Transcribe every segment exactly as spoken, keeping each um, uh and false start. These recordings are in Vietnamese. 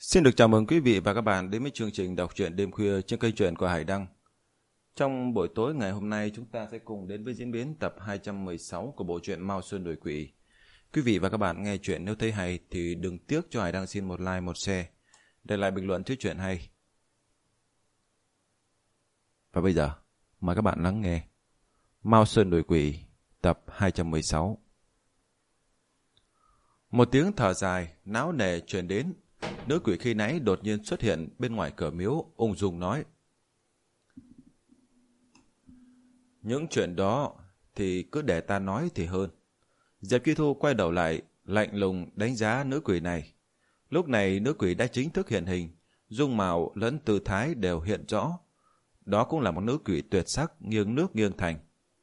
Xin được chào mừng quý vị và các bạn đến với chương trình đọc truyện đêm khuya trên kênh truyện của Hải Đăng. Trong buổi tối ngày hôm nay, chúng ta sẽ cùng đến với diễn biến tập hai trăm mười sáu của bộ truyện Mao Sơn Đuổi Quỷ. Quý vị và các bạn nghe truyện nếu thấy hay thì đừng tiếc cho Hải Đăng xin một like, một share, để lại bình luận trước truyện hay. Và bây giờ, mời các bạn lắng nghe Mao Sơn Đuổi Quỷ tập hai trăm mười sáu. Một tiếng thở dài, náo nề truyền đến. Nữ quỷ khi nãy đột nhiên xuất hiện bên ngoài cửa miếu, ung dung nói: "Những chuyện đó thì cứ để ta nói thì hơn." Diệp Chi Thu quay đầu lại, lạnh lùng đánh giá nữ quỷ này. Lúc này nữ quỷ đã chính thức hiện hình, dung mạo lẫn tư thái đều hiện rõ. Đó cũng là một nữ quỷ tuyệt sắc, nghiêng nước nghiêng thành.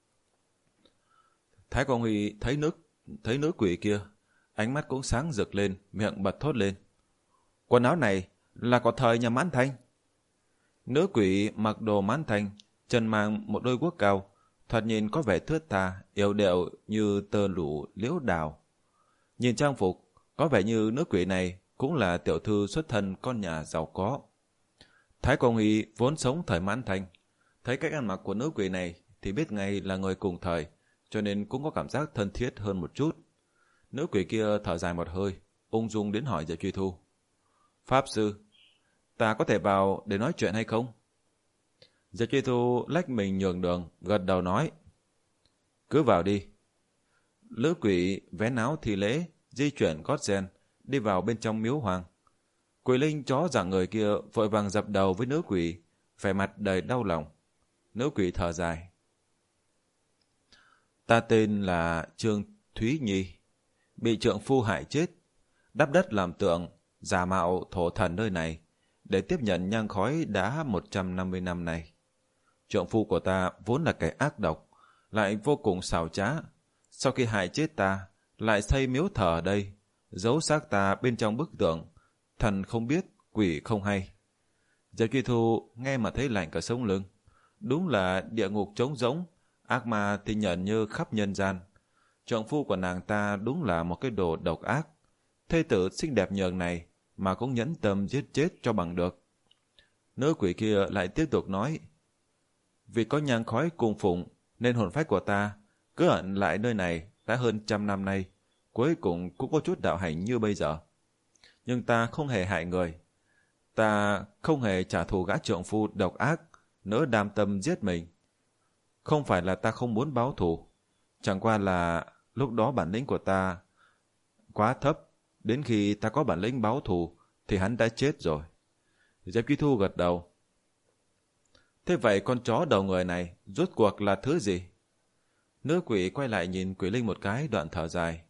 Thái Quang Huy thấy nữ, thấy nữ quỷ kia, ánh mắt cũng sáng rực lên, miệng bật thốt lên: "Quần áo này là có thời nhà Mãn Thanh." Nữ quỷ mặc đồ Mãn Thanh, chân mang một đôi guốc cao, thoạt nhìn có vẻ thướt tha, yếu điệu như tơ lụa liễu đào. Nhìn trang phục, có vẻ như nữ quỷ này cũng là tiểu thư xuất thân con nhà giàu có. Thái Quang Huy vốn sống thời Mãn Thanh, thấy cách ăn mặc của nữ quỷ này thì biết ngay là người cùng thời, cho nên cũng có cảm giác thân thiết hơn một chút. Nữ quỷ kia thở dài một hơi, ung dung đến hỏi Diệp Truy Thu: "Pháp sư, ta có thể vào để nói chuyện hay không?" Diệp Truy Thu lách mình nhường đường, gật đầu nói: "Cứ vào đi." Nữ quỷ vén áo thi lễ, di chuyển gót sen, đi vào bên trong miếu hoàng. Quỷ linh chó dạng người kia vội vàng dập đầu với nữ quỷ, vẻ mặt đầy đau lòng. Nữ quỷ thở dài: "Ta tên là Trương Thúy Nhi, bị trượng phu hại chết, đắp đất làm tượng, giả mạo thổ thần nơi này để tiếp nhận nhang khói đã một trăm năm mươi năm nay. Trượng phu của ta vốn là kẻ ác độc, lại vô cùng xảo trá. Sau khi hại chết ta, lại xây miếu thờ ở đây, giấu xác ta bên trong bức tượng. Thần không biết, quỷ không hay." Diệp Truy Thu nghe mà thấy lạnh cả sống lưng. Đúng là địa ngục trống rỗng, ác ma thì nhận như khắp nhân gian. Trượng phu của nàng ta đúng là một cái đồ độc ác. Thê tử xinh đẹp nhường này mà cũng nhẫn tâm giết chết cho bằng được. Nữ quỷ kia lại tiếp tục nói: "Vì có nhang khói cung phụng nên hồn phách của ta cứ ẩn lại nơi này đã hơn trăm năm nay, cuối cùng cũng có chút đạo hành như bây giờ. Nhưng ta không hề hại người, ta không hề trả thù gã trượng phu độc ác, nỡ đam tâm giết mình. Không phải là ta không muốn báo thù, chẳng qua là lúc đó bản lĩnh của ta quá thấp, đến khi ta có bản lĩnh báo thù thì hắn đã chết rồi." Diệp Truy Thu gật đầu: "Thế vậy con chó đầu người này rốt cuộc là thứ gì?" Nữ quỷ quay lại nhìn quỷ linh một cái, đoạn thở dài: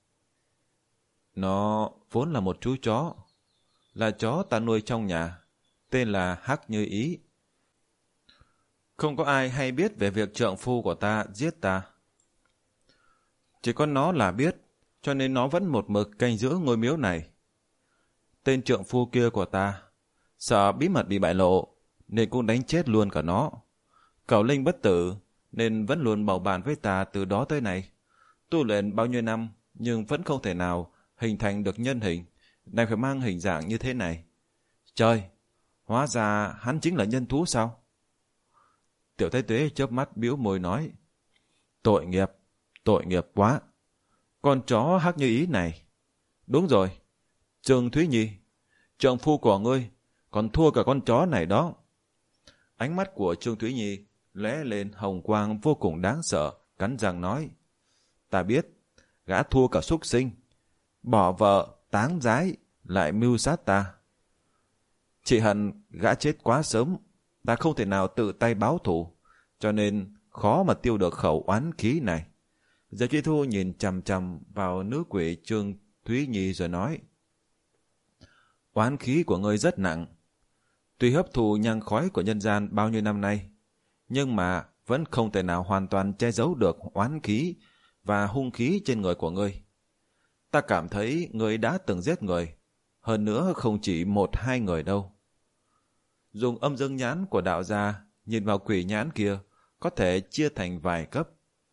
"Nó vốn là một chú chó, là chó ta nuôi trong nhà, tên là Hắc Như Ý. Không có ai hay biết về việc trượng phu của ta giết ta. Chỉ có nó là biết, cho nên nó vẫn một mực canh giữ ngôi miếu này. Tên trượng phu kia của ta sợ bí mật bị bại lộ nên cũng đánh chết luôn cả nó. Cẩu linh bất tử nên vẫn luôn bầu bàn với ta từ đó tới nay. Tu luyện bao nhiêu năm nhưng vẫn không thể nào hình thành được nhân hình, này phải mang hình dạng như thế này. Trời, hóa ra hắn chính là nhân thú sao?" Tiểu Thái Tuế chớp mắt bĩu môi nói: "Tội nghiệp, tội nghiệp quá. Con chó Hắc Như Ý này. Đúng rồi, Trương Thúy Nhi, trượng phu của ngươi còn thua cả con chó này đó." Ánh mắt của Trương Thúy Nhi lóe lên hồng quang vô cùng đáng sợ, cắn răng nói: "Ta biết, gã thua cả súc sinh, bỏ vợ, táng giái, lại mưu sát ta. Chỉ hận gã chết quá sớm, ta không thể nào tự tay báo thù, cho nên khó mà tiêu được khẩu oán khí này." Diệp Truy Thu nhìn chằm chằm vào nữ quỷ Trương Thúy Nhi rồi nói: "Oán khí của ngươi rất nặng. Tuy hấp thụ nhang khói của nhân gian bao nhiêu năm nay, nhưng mà vẫn không thể nào hoàn toàn che giấu được oán khí và hung khí trên người của ngươi. Ta cảm thấy ngươi đã từng giết người, hơn nữa không chỉ một hai người đâu." Dùng âm dương nhãn của đạo gia nhìn vào quỷ nhãn kia có thể chia thành vài cấp.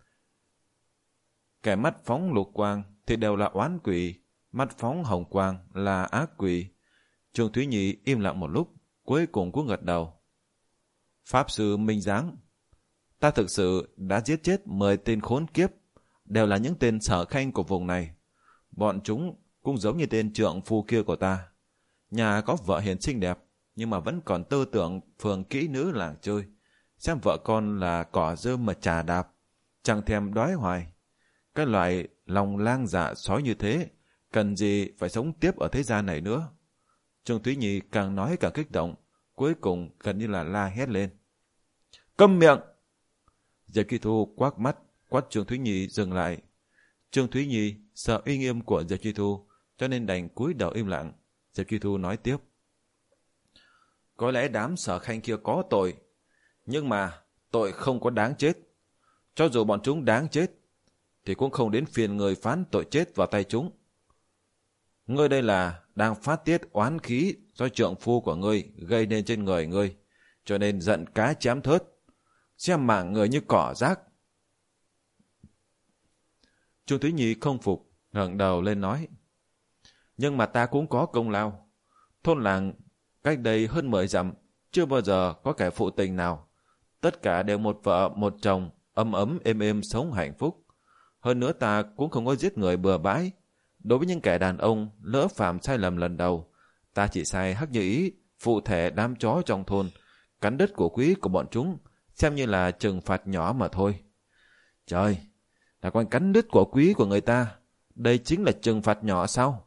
Kẻ mắt phóng lục quang thì đều là oán quỷ, mắt phóng hồng quang là ác quỷ. Trương Thúy Nhi im lặng một lúc, cuối cùng cũng gật đầu. Pháp sư Minh Giáng, ta thực sự đã giết chết mười tên khốn kiếp, đều là những tên sở khanh của vùng này. Bọn chúng cũng giống như tên trượng phu kia của ta. Nhà có vợ hiền xinh đẹp, nhưng mà vẫn còn tư tưởng phường kỹ nữ làng chơi. Xem vợ con là cỏ rơm mà trà đạp, chẳng thèm đói hoài. Cái loại lòng lang dạ sói như thế, cần gì phải sống tiếp ở thế gian này nữa. Trương Thúy Nhi càng nói càng kích động, cuối cùng gần như là la hét lên. Câm miệng! Diệp Chi Thu quát mắt, quát Trương Thúy Nhi dừng lại. Trương Thúy Nhi sợ uy nghiêm của Diệp Chi Thu, cho nên đành cúi đầu im lặng. Diệp Chi Thu nói tiếp. Có lẽ đám Sở Khanh kia có tội, nhưng mà tội không có đáng chết. Cho dù bọn chúng đáng chết, thì cũng không đến phiền người phán tội chết vào tay chúng. Ngươi đây là đang phát tiết oán khí do trượng phu của ngươi gây nên trên người ngươi, cho nên giận cá chém thớt, xem mạng người như cỏ rác. Trương Thúy Nhi không phục, ngẩng đầu lên nói. Nhưng mà ta cũng có công lao. Thôn làng cách đây hơn mười dặm, chưa bao giờ có kẻ phụ tình nào. Tất cả đều một vợ một chồng, ấm ấm êm êm sống hạnh phúc. Hơn nữa ta cũng không có giết người bừa bãi. Đối với những kẻ đàn ông lỡ phạm sai lầm lần đầu, ta chỉ sai Hắc Như Ý phụ thể đám chó trong thôn, cắn đứt của quý của bọn chúng, xem như là trừng phạt nhỏ mà thôi. Trời, là còn cắn đứt của quý của người ta, đây chính là trừng phạt nhỏ sao?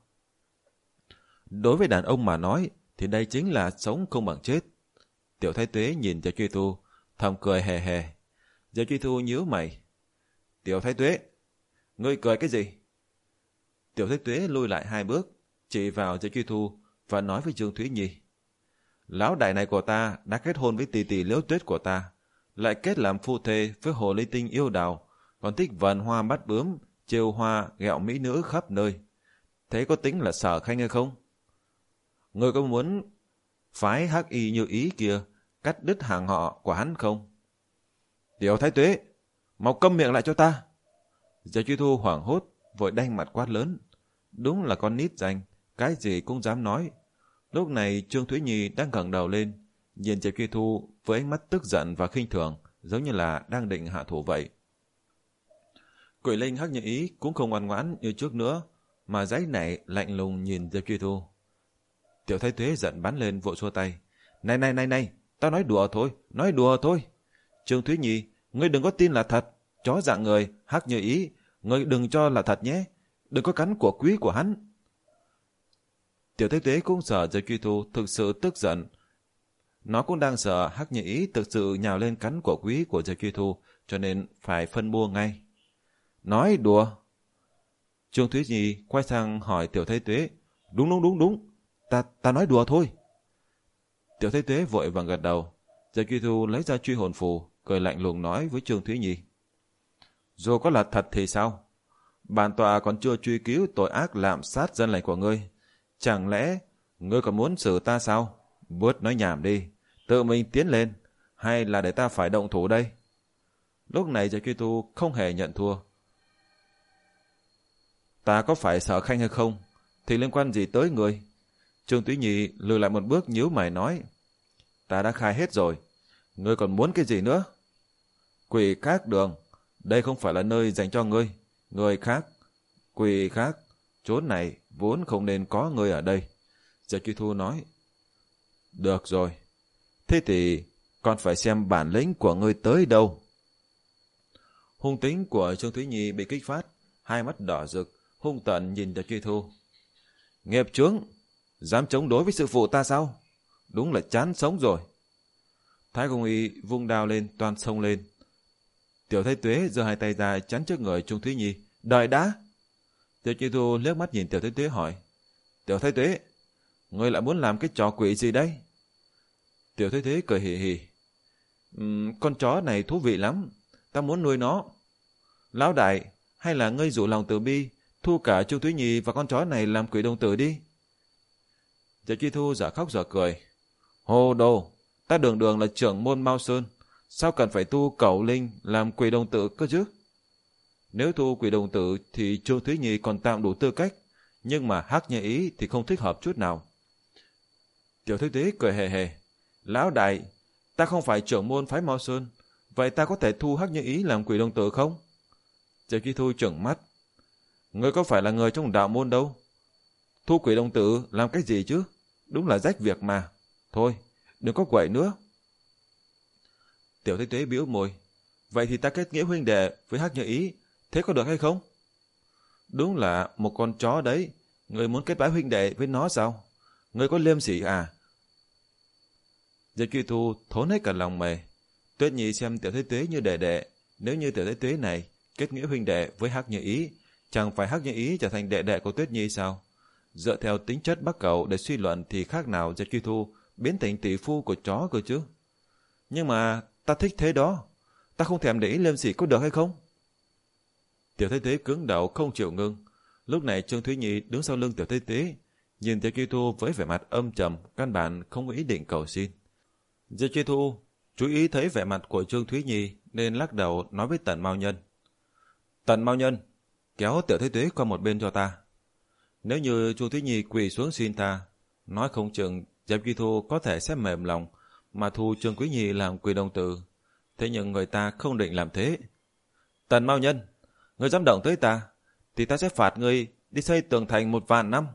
Đối với đàn ông mà nói, thì đây chính là sống không bằng chết. Tiểu Thái Tuế nhìn Diệp Truy Thu, thầm cười hề hề. Diệp Truy Thu nhíu mày. Tiểu Thái Tuế, ngươi cười cái gì? Tiểu Thái Tuế lui lại hai bước, chỉ vào Diệp Truy Thu và nói với Trương Thúy Nhi. Lão đại này của ta đã kết hôn với tỷ tỷ Liễu Tuyết của ta, lại kết làm phu thê với hồ ly tinh yêu đào, còn thích vần hoa bắt bướm, trêu hoa ghẹo mỹ nữ khắp nơi. Thế có tính là Sở Khanh hay không? Ngươi có muốn phái Hắc Y Như Ý kia cắt đứt hàng họ của hắn không? Tiểu Thái Tuế, mau câm miệng lại cho ta! Diệp Truy Thu hoảng hốt, vội đanh mặt quát lớn. Đúng là con nít danh, cái gì cũng dám nói. Lúc này Trương Thúy Nhi đang ngẩng đầu lên, nhìn Diệp Truy Thu với ánh mắt tức giận và khinh thường, giống như là đang định hạ thủ vậy. Quỷ linh Hắc Như Ý cũng không ngoan ngoãn như trước nữa, mà giãy nảy lạnh lùng nhìn Diệp Truy Thu. Tiểu Thái Tuế giận bắn lên vội xua tay. Này này này này, tao nói đùa thôi, nói đùa thôi. Trương Thúy Nhi, ngươi đừng có tin là thật. Chó dạng người, Hắc Như Ý, ngươi đừng cho là thật nhé. Đừng có cắn của quý của hắn. Tiểu Thái Tuế cũng sợ Diệp Truy Thu thực sự tức giận. Nó cũng đang sợ Hắc Như Ý thực sự nhào lên cắn của quý của Diệp Truy Thu, cho nên phải phân bua ngay. Nói đùa. Trương Thúy Nhi quay sang hỏi Tiểu Thái Tuế. Đúng đúng đúng đúng. Ta, ta nói đùa thôi. Tiểu Thái Tuế vội vàng gật đầu. Diệp Truy Thu lấy ra truy hồn phù, cười lạnh lùng nói với Trương Thúy Nhi. Dù có là thật thì sao? Bản tọa còn chưa truy cứu tội ác lạm sát dân lành của ngươi. Chẳng lẽ ngươi còn muốn xử ta sao? Bớt nói nhảm đi. Tự mình tiến lên, hay là để ta phải động thủ đây? Lúc này Diệp Truy Thu không hề nhận thua. Ta có phải Sở Khanh hay không thì liên quan gì tới ngươi? Trương Thúy Nhi lùi lại một bước nhíu mày nói. Ta đã khai hết rồi, ngươi còn muốn cái gì nữa? Quỷ khác đường, đây không phải là nơi dành cho ngươi. Người khác, quỷ khác, chốn này vốn không nên có ngươi ở đây. Diệp Truy Thu nói. Được rồi, thế thì còn phải xem bản lĩnh của ngươi tới đâu. Hung tính của Trương Thúy Nhi bị kích phát, hai mắt đỏ rực, hung tợn nhìn Diệp Truy Thu. Nghiệp chướng, dám chống đối với sư phụ ta sao? Đúng là chán sống rồi. Thái Công Y vung đao lên, toan xông lên. Tiểu Thái Tuế giơ hai tay ra chắn trước người Trương Thúy Nhi. Đợi đã! Tiểu Truy Thu liếc mắt nhìn Tiểu Thái Tuế hỏi. Tiểu Thái Tuế, ngươi lại muốn làm cái trò quỷ gì đây? Tiểu Thái Tuế cười hì hì. Um, con chó này thú vị lắm, ta muốn nuôi nó. Lão đại, hay là ngươi dụ lòng từ bi, thu cả Trương Thúy Nhi và con chó này làm quỷ đồng tử đi. Diệp Truy Thu giả khóc giả cười. Hồ đồ, ta đường đường là trưởng môn Mao Sơn, sao cần phải tu cẩu linh làm quỷ đồng tử cơ chứ? Nếu tu quỷ đồng tử thì Trương Thúy Nhi còn tạm đủ tư cách, nhưng mà Hắc Như Ý thì không thích hợp chút nào. Tiểu Thế Tuế cười hề hề. Lão đại, ta không phải trưởng môn phái Mao Sơn, vậy ta có thể thu Hắc Như Ý làm quỷ đồng tử không? Diệp Chi Thu trừng mắt. Ngươi có phải là người trong đạo môn đâu? Thu quỷ đồng tử làm cái gì chứ? Đúng là rách việc mà. Thôi, đừng có quậy nữa. Tiểu Thế Tuế bĩu môi. Vậy thì ta kết nghĩa huynh đệ với Hắc Như Ý, thế có được hay không? Đúng là một con chó đấy. Ngươi muốn kết bái huynh đệ với nó sao? Ngươi có liêm sỉ à? Diệp Chi Thu thốn hết cả lòng mề. Tuyết Nhi xem Tiểu Thế Tuế như đệ đệ. Nếu như Tiểu Thế Tuế này kết nghĩa huynh đệ với Hắc Như Ý, chẳng phải Hắc Như Ý trở thành đệ đệ của Tuyết Nhi sao? Dựa theo tính chất Bắc Cầu để suy luận thì khác nào Diệp Chi Thu biến thành tỷ phu của chó cơ chứ? Nhưng mà ta thích thế đó. Ta không thèm để ý liêm sỉ có được hay không? Tiểu Thế Tuế cứng đầu không chịu ngưng. Lúc này Trương Thúy Nhi đứng sau lưng Tiểu Thế Tuế, nhìn Diệp Chi Thu với vẻ mặt âm trầm, căn bản không có ý định cầu xin. Diệp Chi Thu chú ý thấy vẻ mặt của Trương Thúy Nhi nên lắc đầu nói với Tần Mao Nhân. Tần Mao Nhân, kéo Tiểu Thế Tuế qua một bên cho ta. Nếu như Trương Thúy Nhi quỳ xuống xin tha, nói không chừng Diệp Chi Thu có thể sẽ mềm lòng mà thu Trương Quý Nhi làm quỳ đồng tử. Thế nhưng người ta không định làm thế. Tần Mao Nhân, ngươi dám động tới ta, thì ta sẽ phạt ngươi đi xây tường thành một vạn năm.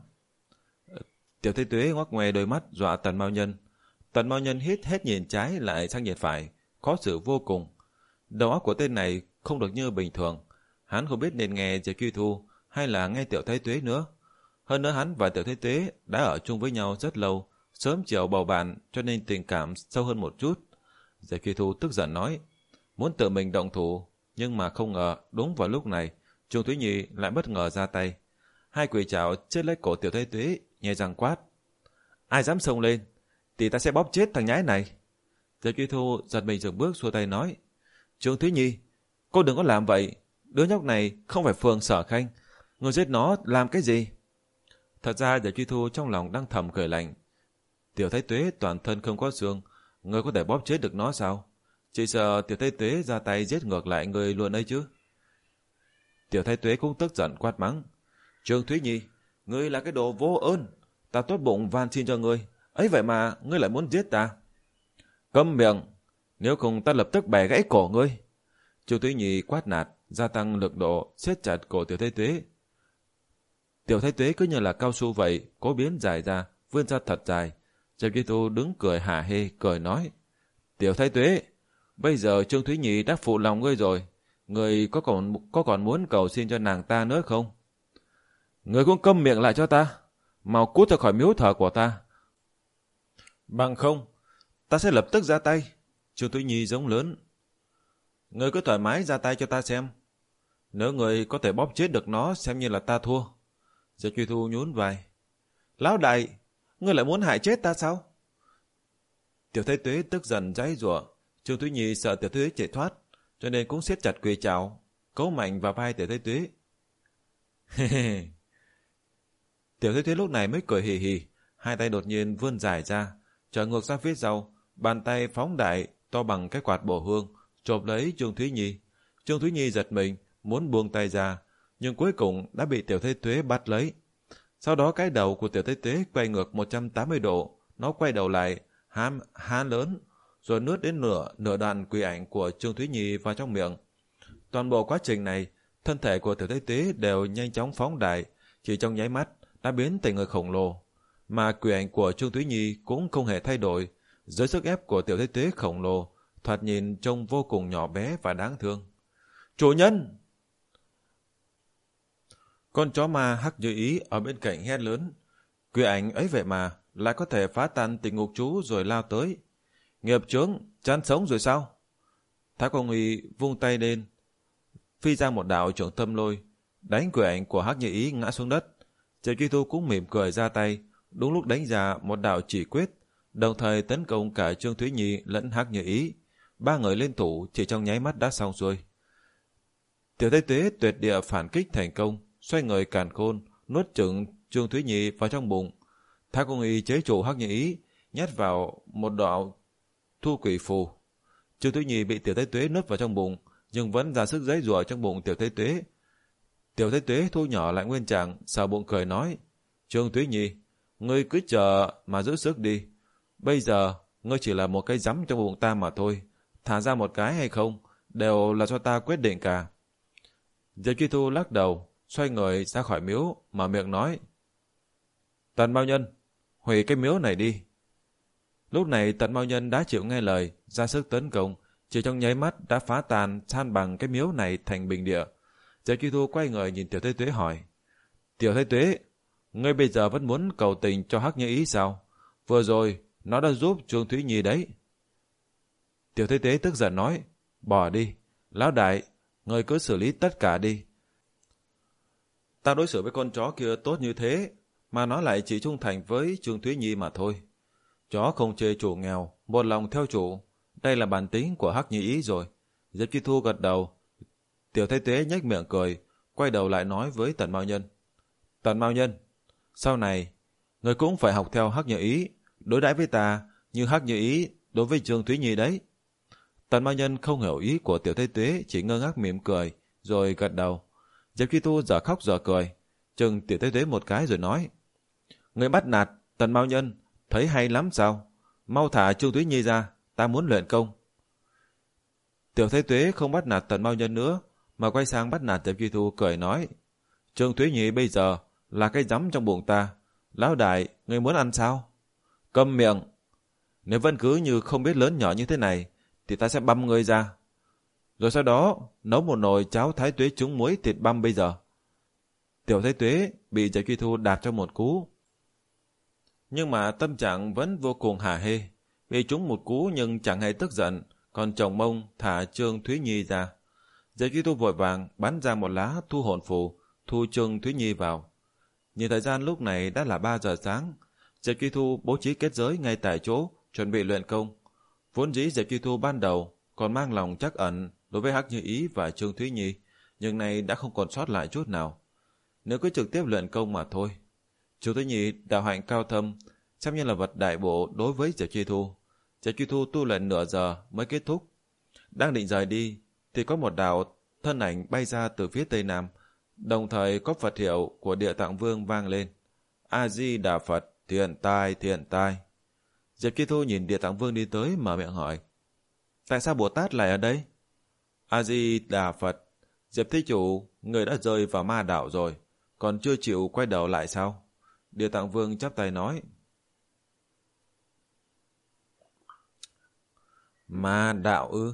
Tiểu Thế Tuế ngoác ngoe đôi mắt dọa Tần Mao Nhân. Tần Mao Nhân hít hết nhìn trái lại sang nhìn phải, khó xử vô cùng. Đầu óc của tên này không được như bình thường. Hắn không biết nên nghe Diệp Chi Thu hay là nghe Tiểu Thế Tuế nữa. Hơn nữa hắn và Tiểu Thế Tuế đã ở chung với nhau rất lâu, sớm chiều bầu bạn cho nên tình cảm sâu hơn một chút. Diệp Chi Thu tức giận nói, muốn tự mình động thủ, nhưng mà không ngờ đúng vào lúc này Trương Thúy Nhi lại bất ngờ ra tay. Hai quỷ trảo chết lấy cổ Tiểu Thế Tuế, nhẹ răng quát. Ai dám xông lên, thì ta sẽ bóp chết thằng nhái này. Diệp Chi Thu giật mình dừng bước xua tay nói, Trương Thúy Nhi, cô đừng có làm vậy. Đứa nhóc này không phải Phường Sở Khanh, người giết nó làm cái gì? Thật ra Diệp Chi Thu trong lòng đang thầm cười lạnh. Tiểu Thế Tuế toàn thân không có xương, người có thể bóp chết được nó sao? Chỉ sợ Tiểu Thế Tuế ra tay giết ngược lại người luôn ấy chứ. Tiểu Thế Tuế cũng tức giận quát mắng. Trương Thúy Nhi, ngươi là cái đồ vô ơn, ta tốt bụng van xin cho ngươi, ấy vậy mà ngươi lại muốn giết ta. Câm miệng, nếu không ta lập tức bẻ gãy cổ ngươi. Trương Thúy Nhi quát nạt, gia tăng lực độ, siết chặt cổ Tiểu Thế Tuế. Tiểu Thế Tuế cứ như là cao su vậy, cố biến dài ra, vươn ra thật dài. Diệp Chi Thu đứng cười hả hê, cười nói. Tiểu Thế Tuế, bây giờ Trương Thúy Nhi đã phụ lòng ngươi rồi, ngươi có còn có còn muốn cầu xin cho nàng ta nữa không? Ngươi cũng câm miệng lại cho ta, mau cút ra khỏi miếu thờ của ta. Bằng không, ta sẽ lập tức ra tay. Trương Thúy Nhi giống lớn. Ngươi cứ thoải mái ra tay cho ta xem. Nếu ngươi có thể bóp chết được nó xem như là ta thua. Diệp Chi Thu nhún vai. Lão đại, ngươi lại muốn hại chết ta sao? Tiểu Thế Tuế tức giận giãy giụa. Trương Thúy Nhi sợ Tiểu Thế Tuế chạy thoát, cho nên cũng siết chặt quỳ chảo, cấu mạnh vào vai Tiểu Thế Tuế. Tiểu Thế Tuế lúc này mới cười hì hì, hai tay đột nhiên vươn dài ra, trở ngược ra phía sau, bàn tay phóng đại to bằng cái quạt bổ hương, chộp lấy Trương Thúy Nhi. Trương Thúy Nhi giật mình, muốn buông tay ra, nhưng cuối cùng đã bị Tiểu Thế Tuế bắt lấy. Sau đó cái đầu của Tiểu Thế Tuế quay ngược một trăm tám mươi độ, nó quay đầu lại, há há lớn, rồi nuốt đến nửa nửa đoạn quỷ ảnh của Trương Thúy Nhi vào trong miệng. Toàn bộ quá trình này, thân thể của Tiểu Thế Tuế đều nhanh chóng phóng đại, chỉ trong nháy mắt đã biến thành người khổng lồ, mà quỷ ảnh của Trương Thúy Nhi cũng không hề thay đổi. Dưới sức ép của Tiểu Thế Tuế khổng lồ, thoạt nhìn trông vô cùng nhỏ bé và đáng thương. Chủ nhân! Con chó ma Hắc Như Ý ở bên cạnh hét lớn. Quỷ ảnh ấy vậy mà lại có thể phá tan tình ngục chú rồi lao tới. Nghiệp chướng, chán sống rồi sao? Thái Quang Huy vung tay lên, phi ra một đạo trưởng tâm lôi, đánh quỷ ảnh của Hắc Như Ý ngã xuống đất. Diệp Chi Thu cũng mỉm cười ra tay, đúng lúc đánh ra một đạo chỉ quyết, đồng thời tấn công cả Trương Thúy Nhi lẫn Hắc Như Ý. Ba người lên thủ chỉ trong nháy mắt đã xong xuôi. Tiểu Thế Tuế tuyệt địa phản kích thành công, xoay người càn khôn, nuốt chửng Trương Thúy Nhi vào trong bụng. Thái Công Y chế trụ Hắc Như Ý, nhét vào một đạo thu quỷ phù. Trương Thúy Nhi bị Tiểu Thế Tuế nuốt vào trong bụng, nhưng vẫn ra sức giãy giụa trong bụng Tiểu Thế Tuế. Tiểu Thế Tuế thu nhỏ lại nguyên trạng, sờ bụng cười nói: Trương Thúy Nhi, ngươi cứ chờ mà giữ sức đi, Bây giờ, ngươi chỉ là một cái rắm trong bụng ta mà thôi. Thả ra một cái hay không, đều là cho ta quyết định cả. Diệp Truy Thu lắc đầu, xoay người ra khỏi miếu, mở miệng nói. Tần Mao Nhân, hủy cái miếu này đi. Lúc này Tần Mao Nhân đã chịu nghe lời, ra sức tấn công, chỉ trong nháy mắt đã phá tàn san bằng cái miếu này thành bình địa. Diệp Truy Thu quay người nhìn Tiểu Thế Tuế hỏi. Tiểu Thế Tuế, ngươi bây giờ vẫn muốn cầu tình cho Hắc Như Ý sao? Vừa rồi, nó đã giúp Trương Thúy Nhi đấy. Tiểu Thế Tuế tức giận nói. Bỏ đi, lão đại, ngươi cứ xử lý tất cả đi. Ta đối xử với con chó kia tốt như thế, mà nó lại chỉ trung thành với Trương Thúy Nhi mà thôi. Chó không chê chủ nghèo, một lòng theo chủ. Đây là bản tính của Hắc Như Ý rồi. Diệp Truy Thu gật đầu. Tiểu Thế Tuế nhếch miệng cười, quay đầu lại nói với Tần Mao Nhân. Tần Mao Nhân, sau này, người cũng phải học theo Hắc Như Ý, đối đãi với ta như Hắc Như Ý đối với Trương Thúy Nhi đấy. Tần Mao Nhân không hiểu ý của Tiểu Thế Tuế, chỉ ngơ ngác mỉm cười, rồi gật đầu. Diệp Truy Thu giờ khóc giờ cười, chừng Tiểu Thế Tuế một cái rồi nói. Người bắt nạt Tần Mao Nhân, thấy hay lắm sao? Mau thả Trương Thúy Nhi ra, ta muốn luyện công. Tiểu Thế Tuế không bắt nạt Tần Mao Nhân nữa, mà quay sang bắt nạt Diệp Truy Thu, cười nói. Trương Thúy Nhi bây giờ là cái rắm trong bụng ta. Lão đại, ngươi muốn ăn sao? Câm miệng. Nếu vẫn cứ như không biết lớn nhỏ như thế này, thì ta sẽ băm ngươi ra. Rồi sau đó, nấu một nồi cháo thái tuế trúng muối thịt băm bây giờ. Tiểu Thế Tuế bị Diệp Truy Thu đạp cho một cú. Nhưng mà tâm trạng vẫn vô cùng hả hê. Bị trúng một cú nhưng chẳng hề tức giận, còn chồng mông thả Trương Thúy Nhi ra. Diệp Truy Thu vội vàng bắn ra một lá thu hồn phù, thu Trương Thúy Nhi vào. Nhìn thời gian lúc này đã là ba giờ sáng. Diệp Truy Thu bố trí kết giới ngay tại chỗ, chuẩn bị luyện công. Vốn dĩ Diệp Truy Thu ban đầu còn mang lòng trắc ẩn đối với Hắc Như Ý và Trương Thúy Nhi, nhưng nay đã không còn sót lại chút nào. Nếu cứ trực tiếp luyện công mà thôi. Trương Thúy Nhi đạo hạnh cao thâm, xem như là vật đại bộ đối với Diệp Truy Thu. Diệp Truy Thu tu luyện nửa giờ mới kết thúc. Đang định rời đi, thì có một đạo thân ảnh bay ra từ phía tây nam, đồng thời có Phật hiệu của Địa Tạng Vương vang lên. A Di Đà Phật, thiện tai, thiện tai. Diệp Truy Thu nhìn Địa Tạng Vương đi tới, mở miệng hỏi. Tại sao Bồ Tát lại ở đây? A Di Đà Phật, Diệp Thí Chủ, người đã rơi vào ma đạo rồi, còn chưa chịu quay đầu lại sao? Địa Tạng Vương chắp tay nói. Ma đạo ư?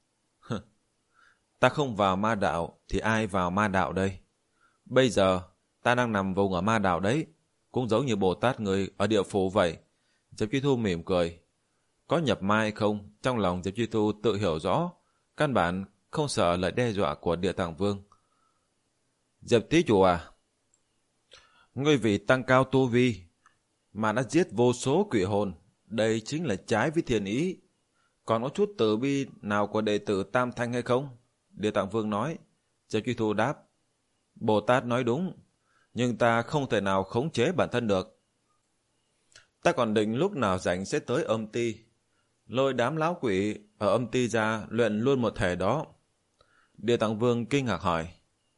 Ta không vào ma đạo thì ai vào ma đạo đây? Bây giờ ta đang nằm vùng ở ma đạo đấy, cũng giống như Bồ Tát người ở địa phủ vậy. Diệp Truy Thu mỉm cười. Có nhập ma hay không, trong lòng Diệp Truy Thu tự hiểu rõ, căn bản không sợ lời đe dọa của Địa Tạng Vương. Diệp Thí Chủ à, ngươi vì tăng cao tu vi mà đã giết vô số quỷ hồn, đây chính là trái với thiên ý. Còn có chút từ bi nào của đệ tử Tam Thanh hay không? Địa Tạng Vương nói. Diệp Truy Thu đáp. Bồ Tát nói đúng, nhưng ta không thể nào khống chế bản thân được. Ta còn định lúc nào rảnh sẽ tới âm ti, lôi đám lão quỷ ở âm ti ra luyện luôn một thể đó. Địa Tạng Vương kinh ngạc hỏi.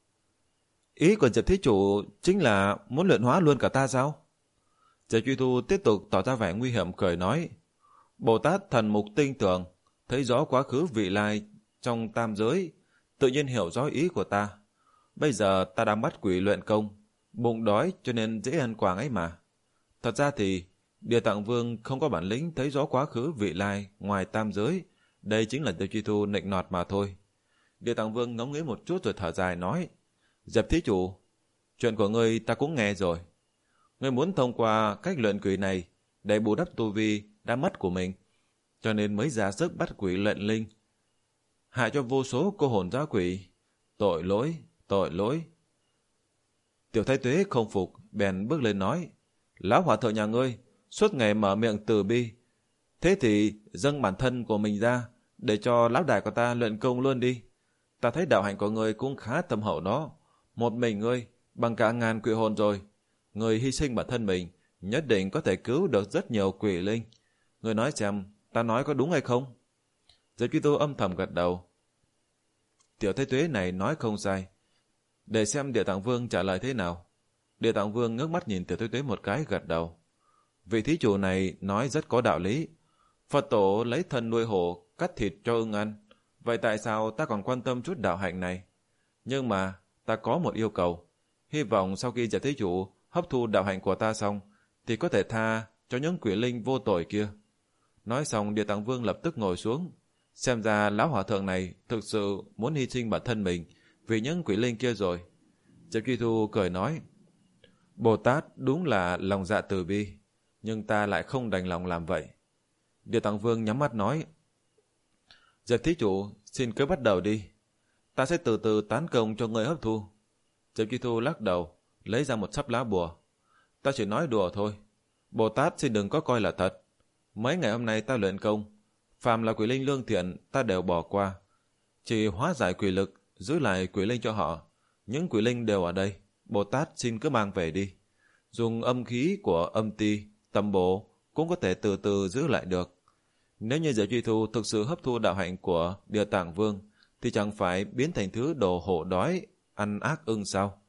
Ý của Diệp Thí Chủ chính là muốn luyện hóa luôn cả ta sao? Diệp Truy Thu tiếp tục tỏ ra vẻ nguy hiểm, cười nói. Bồ Tát thần mục tinh tường, thấy rõ quá khứ vị lai trong tam giới, tự nhiên hiểu rõ ý của ta. Bây giờ ta đang bắt quỷ luyện công, bụng đói cho nên dễ ăn quàng ấy mà. Thật ra thì Địa Tạng Vương không có bản lĩnh thấy rõ quá khứ vị lai ngoài tam giới, đây chính là Diệp Truy Thu nịnh nọt mà thôi. Địa Tạng Vương ngẫm nghĩ một chút rồi thở dài nói. Diệp Thí Chủ, chuyện của ngươi ta cũng nghe rồi. Ngươi muốn thông qua cách luyện quỷ này để bù đắp tu vi đã mất của mình, cho nên mới ra sức bắt quỷ luyện linh, hại cho vô số cô hồn dã quỷ. Tội lỗi, tội lỗi. Tiểu Thái Tuế không phục, bèn bước lên nói. Lão hòa thượng nhà ngươi suốt ngày mở miệng từ bi, thế thì dâng bản thân của mình ra để cho lão đại của ta luyện công luôn đi. Ta thấy đạo hạnh của ngươi cũng khá thâm hậu đó. Một mình ngươi bằng cả ngàn quỷ hồn rồi, ngươi hy sinh bản thân mình nhất định có thể cứu được rất nhiều quỷ linh. Ngươi nói xem ta nói có đúng hay không? Diệp Truy Thu âm thầm gật đầu. Tiểu Thái Tuế này nói không sai. Để xem Địa Tạng Vương trả lời thế nào. Địa Tạng Vương ngước mắt nhìn Tiểu Thái Tuế một cái, gật đầu. vị thí chủ này nói rất có đạo lý. Phật tổ lấy thân nuôi hổ, cắt thịt cho ưng ăn. Vậy tại sao ta còn quan tâm chút đạo hạnh này? Nhưng mà ta có một yêu cầu. Hy vọng sau khi giả thí chủ hấp thu đạo hạnh của ta xong, thì có thể tha cho những quỷ linh vô tội kia. Nói xong, Địa Tạng Vương lập tức ngồi xuống. Xem ra lão hòa thượng này thực sự muốn hy sinh bản thân mình vì những quỷ linh kia rồi. Diệp Chi Thu cười nói, Bồ Tát đúng là lòng dạ từ bi, nhưng ta lại không đành lòng làm vậy. Địa Tạng Vương nhắm mắt nói, Diệp thí chủ, xin cứ bắt đầu đi. Ta sẽ từ từ tán công cho người hấp thu. Diệp Chi Thu lắc đầu, lấy ra một sắp lá bùa. Ta chỉ nói đùa thôi. Bồ Tát xin đừng có coi là thật. Mấy ngày hôm nay ta luyện công, phàm là quỷ linh lương thiện ta đều bỏ qua. Chỉ hóa giải quỷ lực, giữ lại quỷ linh cho họ. Những quỷ linh đều ở đây. Bồ Tát xin cứ mang về đi. Dùng âm khí của âm ti, tâm bộ cũng có thể từ từ giữ lại được. Nếu như Diệp Chi Thu thực sự hấp thu đạo hạnh của Địa Tạng Vương, thì chẳng phải biến thành thứ đồ hộ đói, ăn ác ưng sao?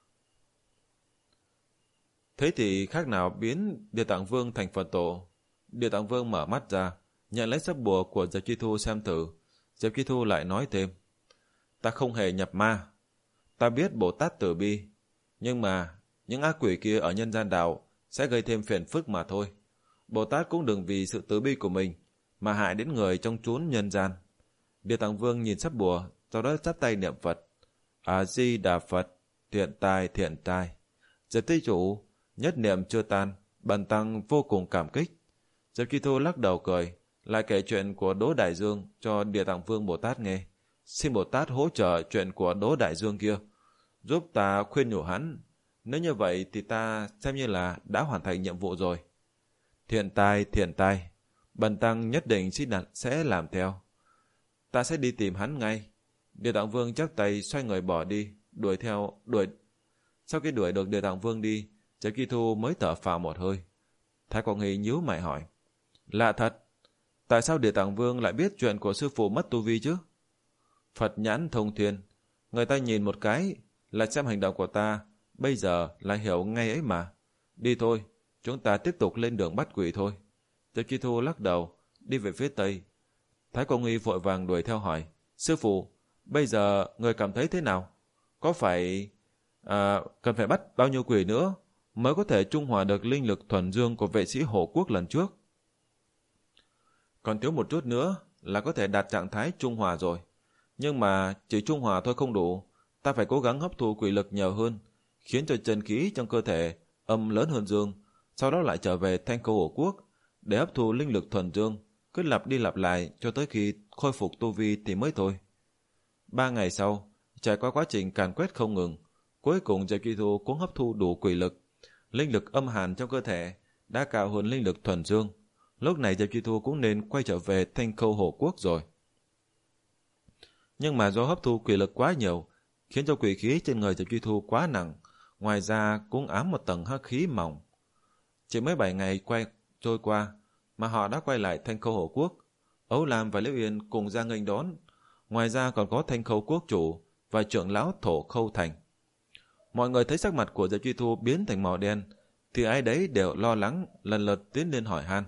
Thế thì khác nào biến Địa Tạng Vương thành Phật tổ? Địa Tạng Vương mở mắt ra, nhận lấy sắp bùa của Diệp Chi Thu xem thử. Diệp Chi Thu lại nói thêm, ta không hề nhập ma. Ta biết Bồ Tát từ bi, nhưng mà những ác quỷ kia ở nhân gian đạo sẽ gây thêm phiền phức mà thôi. Bồ Tát cũng đừng vì sự từ bi của mình mà hại đến người trong chốn nhân gian. Địa Tạng Vương nhìn sắp bùa, sau đó chắp tay niệm Phật. A Di Đà Phật, thiện tài thiện tài. Diệp thí chủ, nhất niệm chưa tan, bần tăng vô cùng cảm kích. Diệp Chi Thu lắc đầu cười, lại kể chuyện của Đỗ Đại Dương cho Địa Tạng Vương Bồ Tát nghe. Xin Bồ Tát hỗ trợ chuyện của Đỗ Đại Dương kia, giúp ta khuyên nhủ hắn. Nếu như vậy thì ta xem như là đã hoàn thành nhiệm vụ rồi. Thiện tài thiện tài, bần tăng nhất định sẽ làm theo. Ta sẽ đi tìm hắn ngay. Địa Tạng Vương chắp tay xoay người bỏ đi, đuổi theo, đuổi. Sau khi đuổi được Địa Tạng Vương đi, Diệp Chi Thu mới thở phào một hơi. Thái Quang Hy nhíu mày hỏi, lạ thật, tại sao Địa Tạng Vương lại biết chuyện của sư phụ mất tu vi chứ? Phật nhãn thông thiên, người ta nhìn một cái là xem hành động của ta, bây giờ lại hiểu ngay ấy mà. Đi thôi, chúng ta tiếp tục lên đường bắt quỷ thôi. Diệp Chi Thu lắc đầu, đi về phía tây. Thái Quang Hy vội vàng đuổi theo hỏi, sư phụ, bây giờ người cảm thấy thế nào? Có phải à, cần phải bắt bao nhiêu quỷ nữa mới có thể trung hòa được linh lực thuần dương của vệ sĩ Hổ Quốc lần trước? Còn thiếu một chút nữa là có thể đạt trạng thái trung hòa rồi. Nhưng mà chỉ trung hòa thôi không đủ, ta phải cố gắng hấp thu quỷ lực nhiều hơn, khiến cho chân khí trong cơ thể âm lớn hơn dương, sau đó lại trở về Thanh Khâu Hổ Quốc để hấp thu linh lực thuần dương, cứ lặp đi lặp lại cho tới khi khôi phục tu vi thì mới thôi. Ba ngày sau, trải qua quá trình càn quét không ngừng, cuối cùng Diệp Chi Thu cũng hấp thu đủ quỷ lực. Linh lực âm hàn trong cơ thể đã cao hơn linh lực thuần dương. Lúc này Diệp Chi Thu cũng nên quay trở về Thanh Khâu Hổ Quốc rồi. Nhưng mà do hấp thu quỷ lực quá nhiều, khiến cho quỷ khí trên người Diệp Chi Thu quá nặng, ngoài ra cũng ám một tầng hắc khí mỏng. Chỉ mới bảy ngày quay trôi qua mà họ đã quay lại Thanh Khâu Hổ Quốc. Âu Lam và Liễu Yên cùng ra nghênh đón. Ngoài ra còn có Thanh Khâu Quốc chủ và trưởng lão Thổ Khâu Thành. Mọi người thấy sắc mặt của Diệp Chi Thu biến thành màu đen, thì ai đấy đều lo lắng, lần lượt tiến lên hỏi han.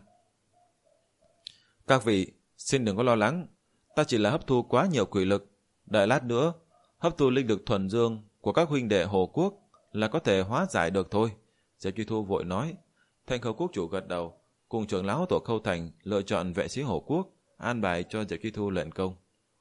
Các vị, xin đừng có lo lắng, ta chỉ là hấp thu quá nhiều quỷ lực. Đợi lát nữa, hấp thu linh lực thuần dương của các huynh đệ Hồ Quốc là có thể hóa giải được thôi. Diệp Chi Thu vội nói. Thanh Khâu Quốc chủ gật đầu, cùng trưởng lão Tổ Khâu Thành lựa chọn vệ sĩ Hồ Quốc, an bài cho Diệp Chi Thu luyện công.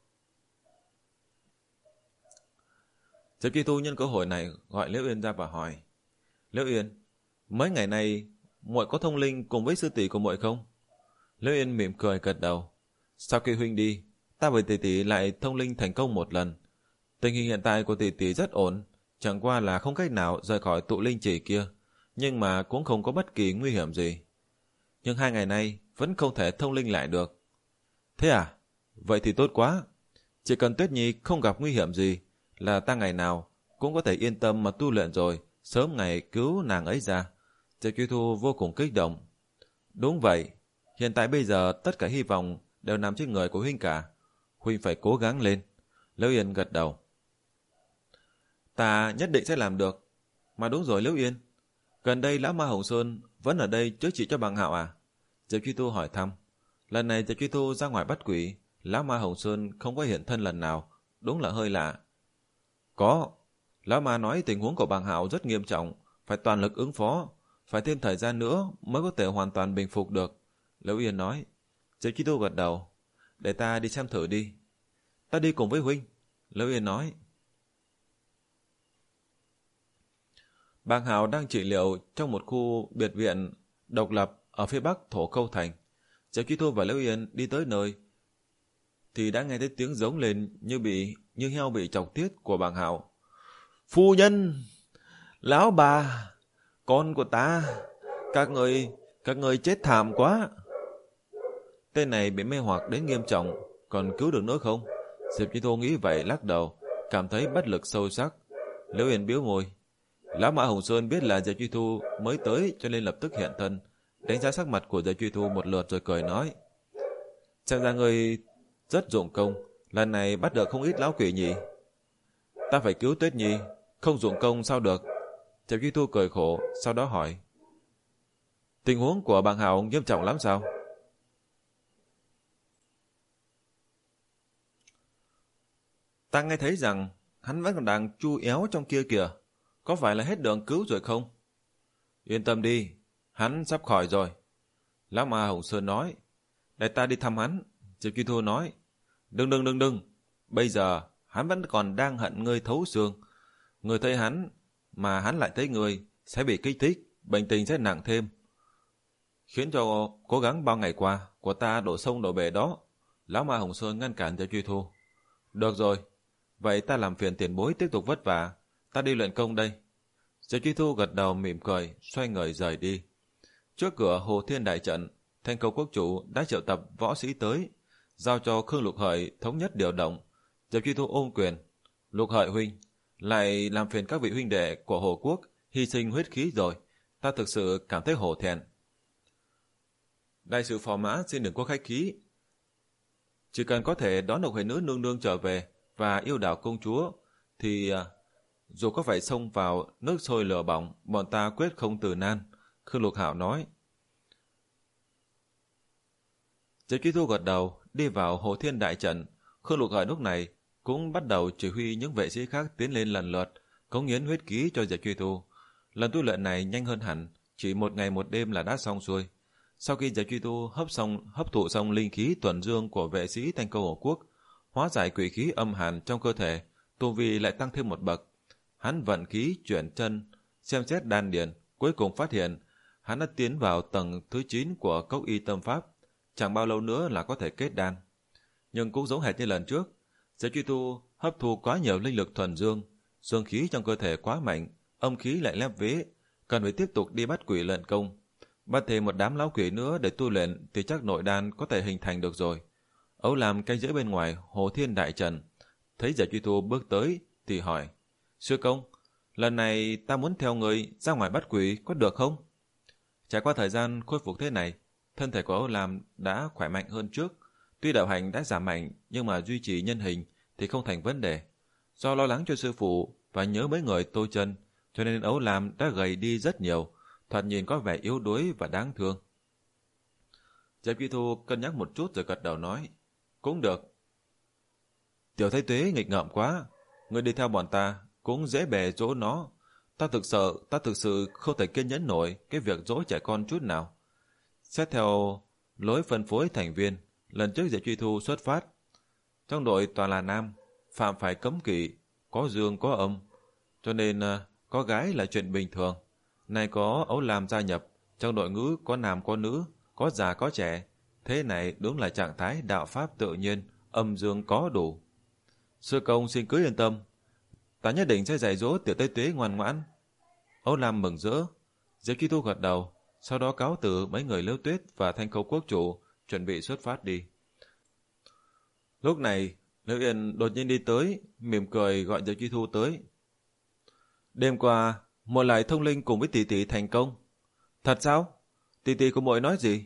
Diệp Chi Thu nhân cơ hội này gọi Liễu Yên ra và hỏi, Liễu Yên, mấy ngày nay muội có thông linh cùng với sư tỷ của muội không? Liễu Yên mỉm cười gật đầu. Sau khi huynh đi, ta với tỷ tỷ lại thông linh thành công một lần. Tình hình hiện tại của tỷ tỷ rất ổn, chẳng qua là không cách nào rời khỏi tụ linh chỉ kia, nhưng mà cũng không có bất kỳ nguy hiểm gì. Nhưng hai ngày nay vẫn không thể thông linh lại được. Thế à? Vậy thì tốt quá. Chỉ cần Tuyết Nhi không gặp nguy hiểm gì là ta ngày nào cũng có thể yên tâm mà tu luyện rồi, sớm ngày cứu nàng ấy ra. Diệp Chi Thu vô cùng kích động. Đúng vậy, hiện tại bây giờ tất cả hy vọng đều nằm trên người của huynh cả. Huynh phải cố gắng lên. Liễu Yên gật đầu. Ta nhất định sẽ làm được. Mà đúng rồi Liễu Yên, Gần đây lão ma Hồng Sơn vẫn ở đây chữa trị cho bằng Hạo à? Diệp Truy Tu hỏi thăm. Lần này Diệp Truy Tu ra ngoài bắt quỷ, lão ma Hồng Sơn không có hiện thân lần nào, đúng là hơi lạ. Có, lão ma nói tình huống của bằng Hạo rất nghiêm trọng, phải toàn lực ứng phó, phải thêm thời gian nữa mới có thể hoàn toàn bình phục được. Liễu Yên nói. Diệp Truy Tu gật đầu. Để ta đi xem thử đi. Ta đi cùng với huynh. Liễu Yên nói. Bằng Hạo đang trị liệu trong một khu biệt viện độc lập ở phía bắc Thổ Câu Thành. Diệp Truy Tu và Liễu Yên đi tới nơi thì đã nghe thấy tiếng giống lên như bị như heo bị chọc tiết của Bằng Hạo. Phu nhân, lão bà, con của ta, các người, các người chết thảm quá. Tên này bị mê hoặc đến nghiêm trọng, còn cứu được nữa không? Diệp Truy Tu nghĩ vậy lắc đầu, cảm thấy bất lực sâu sắc. Liễu Yên biếu môi. Lão Mã Hồng Sơn biết là Diệp Truy Tu mới tới cho nên lập tức hiện thân, đánh giá sắc mặt của Diệp Truy Tu một lượt rồi cười nói. Xem ra người rất dụng công, lần này bắt được không ít lão quỷ nhỉ. Ta phải cứu Tuyết Nhi, không dụng công sao được. Diệp Truy Tu cười khổ, sau đó hỏi. Tình huống của Bằng Hạo nghiêm trọng lắm sao? Ta nghe thấy rằng hắn vẫn còn đang chu éo trong kia kìa. Có phải là hết đường cứu rồi không? Yên tâm đi, hắn sắp khỏi rồi. Lão Ma Hồng Sơn nói. Để ta đi thăm hắn. Diệp Truy Tu nói. Đừng đừng đừng đừng. Bây giờ hắn vẫn còn đang hận ngươi thấu xương. Người thấy hắn mà hắn lại thấy người sẽ bị kích thích, bệnh tình sẽ nặng thêm, khiến cho cố gắng bao ngày qua của ta đổ sông đổ bể đó. Lão Ma Hồng Sơn ngăn cản Diệp Truy Tu. Được rồi, vậy ta làm phiền tiền bối tiếp tục vất vả, ta đi luyện công đây. Diệp Truy Tu gật đầu mỉm cười, xoay người rời đi. Trước cửa Hồ Thiên Đại Trận, Thanh Câu Quốc Chủ đã triệu tập võ sĩ tới, giao cho Khương Lục Hợi thống nhất điều động. Diệp Truy Tu ôm quyền. Lục Hợi huynh, lại làm phiền các vị huynh đệ của Hồ Quốc hy sinh huyết khí rồi, ta thực sự cảm thấy hổ thẹn. Đại sự Phò Mã xin đừng có khách khí. Chỉ cần có thể đón được Huệ Nữ nương nương trở về và yêu đảo công chúa, thì à, dù có phải xông vào nước sôi lửa bỏng, bọn ta quyết không từ nan. Khương Lục Hạo nói. Diệp Truy Tu gật đầu, đi vào Hồ Thiên Đại Trận. Khương Lục Hạo lúc này cũng bắt đầu chỉ huy những vệ sĩ khác tiến lên lần lượt, cống hiến huyết khí cho Diệp Truy Tu. Lần tu luyện này nhanh hơn hẳn, chỉ một ngày một đêm là đã xong xuôi. Sau khi Diệp Truy Tu hấp xong hấp thụ xong linh khí tuần dương của vệ sĩ Thanh Câu Hồ Quốc, hóa giải quỷ khí âm hàn trong cơ thể, tu vi lại tăng thêm một bậc. Hắn vận khí chuyển chân, xem xét đan điền, cuối cùng phát hiện hắn đã tiến vào tầng thứ chín của Cốc Y Tâm Pháp, chẳng bao lâu nữa là có thể kết đan. Nhưng cũng giống hệt như lần trước, Diệp Truy Tu hấp thu quá nhiều linh lực thuần dương, dương khí trong cơ thể quá mạnh, âm khí lại lép vế, cần phải tiếp tục đi bắt quỷ luyện công. Bắt thêm một đám lão quỷ nữa để tu luyện thì chắc nội đan có thể hình thành được rồi. Âu Lam canh giữ bên ngoài Hồ Thiên Đại Trận, thấy Diệp Truy Tu bước tới thì hỏi. Sư công, lần này ta muốn theo người ra ngoài bắt quỷ có được không? Trải qua thời gian khôi phục thế này, thân thể của Âu Lam đã khỏe mạnh hơn trước. Tuy đạo hành đã giảm mạnh nhưng mà duy trì nhân hình thì không thành vấn đề. Do lo lắng cho sư phụ và nhớ mấy người Tô Chân, cho nên Âu Lam đã gầy đi rất nhiều, thoạt nhìn có vẻ yếu đuối và đáng thương. Diệp Truy Tu cân nhắc một chút rồi gật đầu nói. Cũng được. Tiểu Thái Tuế nghịch ngợm quá, người đi theo bọn ta cũng dễ bề dỗ nó. Ta thực sự, ta thực sự không thể kiên nhẫn nổi cái việc dỗ trẻ con chút nào. Xét theo lối phân phối thành viên, lần trước Diệp Truy Tu xuất phát, trong đội toàn là nam, phạm phải cấm kỵ, có dương có âm, cho nên có gái là chuyện bình thường. Này có Ấu Lam gia nhập, trong đội ngũ có nam có nữ, có già có trẻ, thế này đúng là trạng thái đạo pháp tự nhiên, âm dương có đủ. Sư công xin cứ yên tâm, ta nhất định sẽ dạy dỗ Tiểu Tây Tuế ngoan ngoãn. Ấu Lam mừng rỡ. Diệp Truy Tu gật đầu, sau đó cáo từ mấy người Liễu Tuyết và Thanh Câu Quốc Chủ, chuẩn bị xuất phát đi. Lúc này, Liễu Yên đột nhiên đi tới, mỉm cười gọi Diệp Truy Tu tới. Đêm qua, muội lại thông linh cùng với tỷ tỷ thành công. Thật sao? Tỷ tỷ của muội nói gì?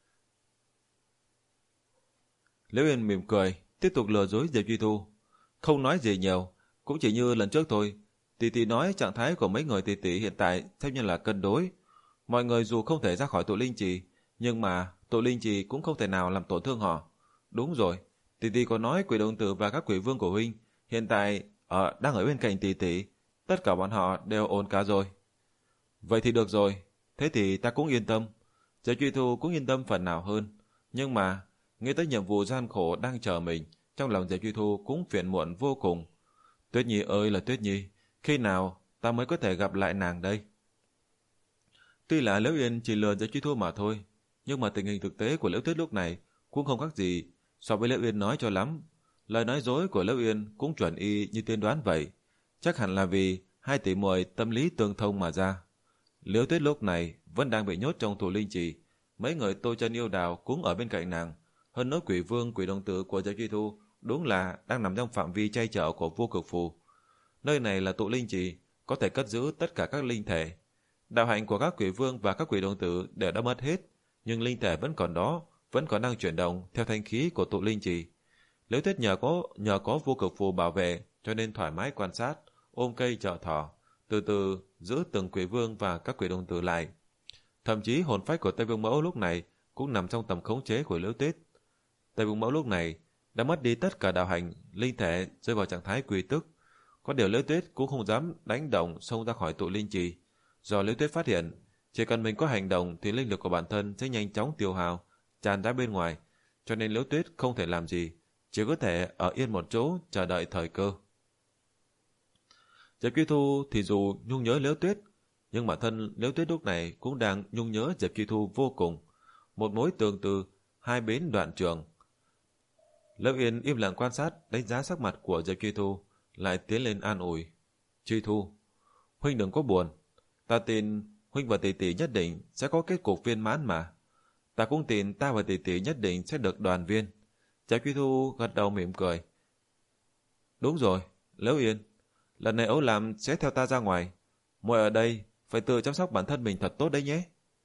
Liễu Yên mỉm cười, tiếp tục lừa dối Diệp Truy Tu. Không nói gì nhiều, cũng chỉ như lần trước thôi. Tỷ tỷ nói trạng thái của mấy người tỷ tỷ hiện tại theo như là cân đối. Mọi người dù không thể ra khỏi tụ linh trì, nhưng mà tụ linh trì cũng không thể nào làm tổn thương họ. Đúng rồi, tỷ tỷ có nói quỷ đồng tử và các quỷ vương của huynh hiện tại ở đang ở bên cạnh tỷ tỷ, tất cả bọn họ đều ổn cả rồi. Vậy thì được rồi, thế thì ta cũng yên tâm. Giới truy thu cũng yên tâm phần nào hơn. Nhưng mà, nghĩ tới nhiệm vụ gian khổ đang chờ mình, trong lòng Diệp Truy Thu cũng phiền muộn vô cùng. Tuyết Nhi ơi là Tuyết Nhi, khi nào ta mới có thể gặp lại nàng đây? Tuy là Liễu Yên chỉ lừa Diệp Truy Thu mà thôi, nhưng mà tình hình thực tế của Liễu Tuyết lúc này cũng không khác gì so với Liễu Yên nói cho lắm. Lời nói dối của Liễu Yên cũng chuẩn y như tiên đoán vậy, chắc hẳn là vì hai tỷ muội tâm lý tương thông mà ra. Liễu Tuyết lúc này vẫn đang bị nhốt trong tù linh trì, mấy người Tô Chân Yêu Đào cũng ở bên cạnh nàng, hơn nữa quỷ vương quỷ đồng tử của Diệp Truy Thu đúng là đang nằm trong phạm vi che chở của vô cực phù. Nơi này là tụ linh trì, có thể cất giữ tất cả các linh thể. Đạo hạnh của các quỷ vương và các quỷ đồng tử đều đã mất hết, nhưng linh thể vẫn còn đó, vẫn còn đang chuyển động theo thanh khí của tụ linh trì. Liễu Tuyết nhờ có nhờ có vô cực phù bảo vệ, cho nên thoải mái quan sát, ôm cây trợ thỏ, từ từ giữ từng quỷ vương và các quỷ đồng tử lại. Thậm chí hồn phách của Tây Vương Mẫu lúc này cũng nằm trong tầm khống chế của Liễu Tuyết. Tây Vương Mẫu lúc này đã mất đi tất cả đạo hành, linh thể rơi vào trạng thái quy tức. Có điều Liễu Tuyết cũng không dám đánh động xông ra khỏi tụ linh trì. Do Liễu Tuyết phát hiện, chỉ cần mình có hành động thì linh lực của bản thân sẽ nhanh chóng tiêu hao, tràn ra bên ngoài, cho nên Liễu Tuyết không thể làm gì, chỉ có thể ở yên một chỗ chờ đợi thời cơ. Diệp Truy Thu thì dù nhung nhớ Liễu Tuyết, nhưng bản thân Liễu Tuyết lúc này cũng đang nhung nhớ Diệp Truy Thu vô cùng. Một mối tương tư, hai bến đoạn trường. Liễu Yên im lặng quan sát, đánh giá sắc mặt của Diệp Truy Thu, lại tiến lên an ủi. Truy Thu, huynh đừng có buồn. Ta tin huynh và tỷ tỷ nhất định sẽ có kết cục viên mãn mà. Ta cũng tin ta và tỷ tỷ nhất định sẽ được đoàn viên. Diệp Truy Thu gật đầu mỉm cười. Đúng rồi, Liễu Yên, lần này Âu Lam sẽ theo ta ra ngoài. Muội ở đây phải tự chăm sóc bản thân mình thật tốt đấy nhé.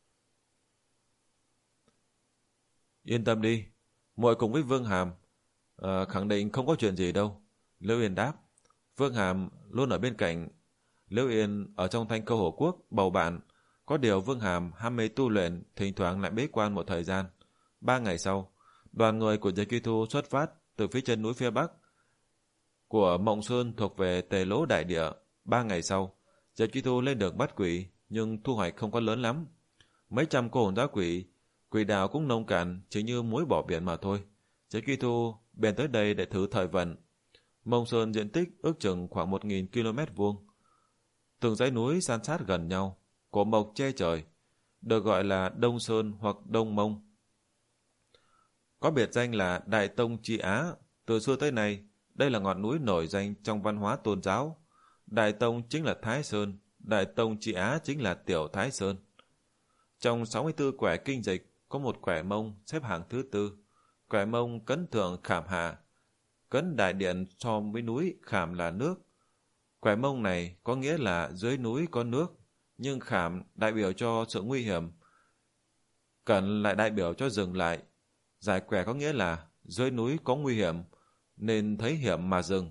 Yên tâm đi, muội cùng với Vương Hàm à, khẳng định không có chuyện gì đâu. Liễu Yên đáp. Vương Hàm luôn ở bên cạnh Liễu Yên ở trong Thanh Câu Hổ Quốc bầu bạn. Có điều Vương Hàm ham mê tu luyện, thỉnh thoảng lại bế quan một thời gian. Ba ngày sau, đoàn người của Diệp Truy Thu xuất phát từ phía chân núi phía bắc của Mộng Sơn thuộc về Tề Lỗ Đại Địa. Ba ngày sau, Diệp Truy Thu lên được bắt quỷ, nhưng thu hoạch không có lớn lắm. Mấy trăm cô hồn dã quỷ, quỷ đạo cũng nông cạn, chỉ như muối bỏ biển mà thôi. Diệp Truy Thu bèn tới đây để thử thời vận. Mộng Sơn diện tích ước chừng khoảng một nghìn ki lô mét vuông. Từng dãy núi san sát gần nhau, cổ mộc che trời, được gọi là Đông Sơn hoặc Đông Mông. Có biệt danh là Đại Tông Chi Á. Từ xưa tới nay, đây là ngọn núi nổi danh trong văn hóa tôn giáo. Đại Tông chính là Thái Sơn, Đại Tông Chi Á chính là Tiểu Thái Sơn. Trong sáu mươi tư quẻ kinh dịch, có một quẻ Mông xếp hạng thứ tư. Quẻ Mông cấn thượng khảm hạ, cấn đại điện so với núi khảm là nước. Quẻ Mông này có nghĩa là dưới núi có nước, nhưng khảm đại biểu cho sự nguy hiểm, cẩn lại đại biểu cho dừng lại. Giải quẻ có nghĩa là dưới núi có nguy hiểm, nên thấy hiểm mà dừng.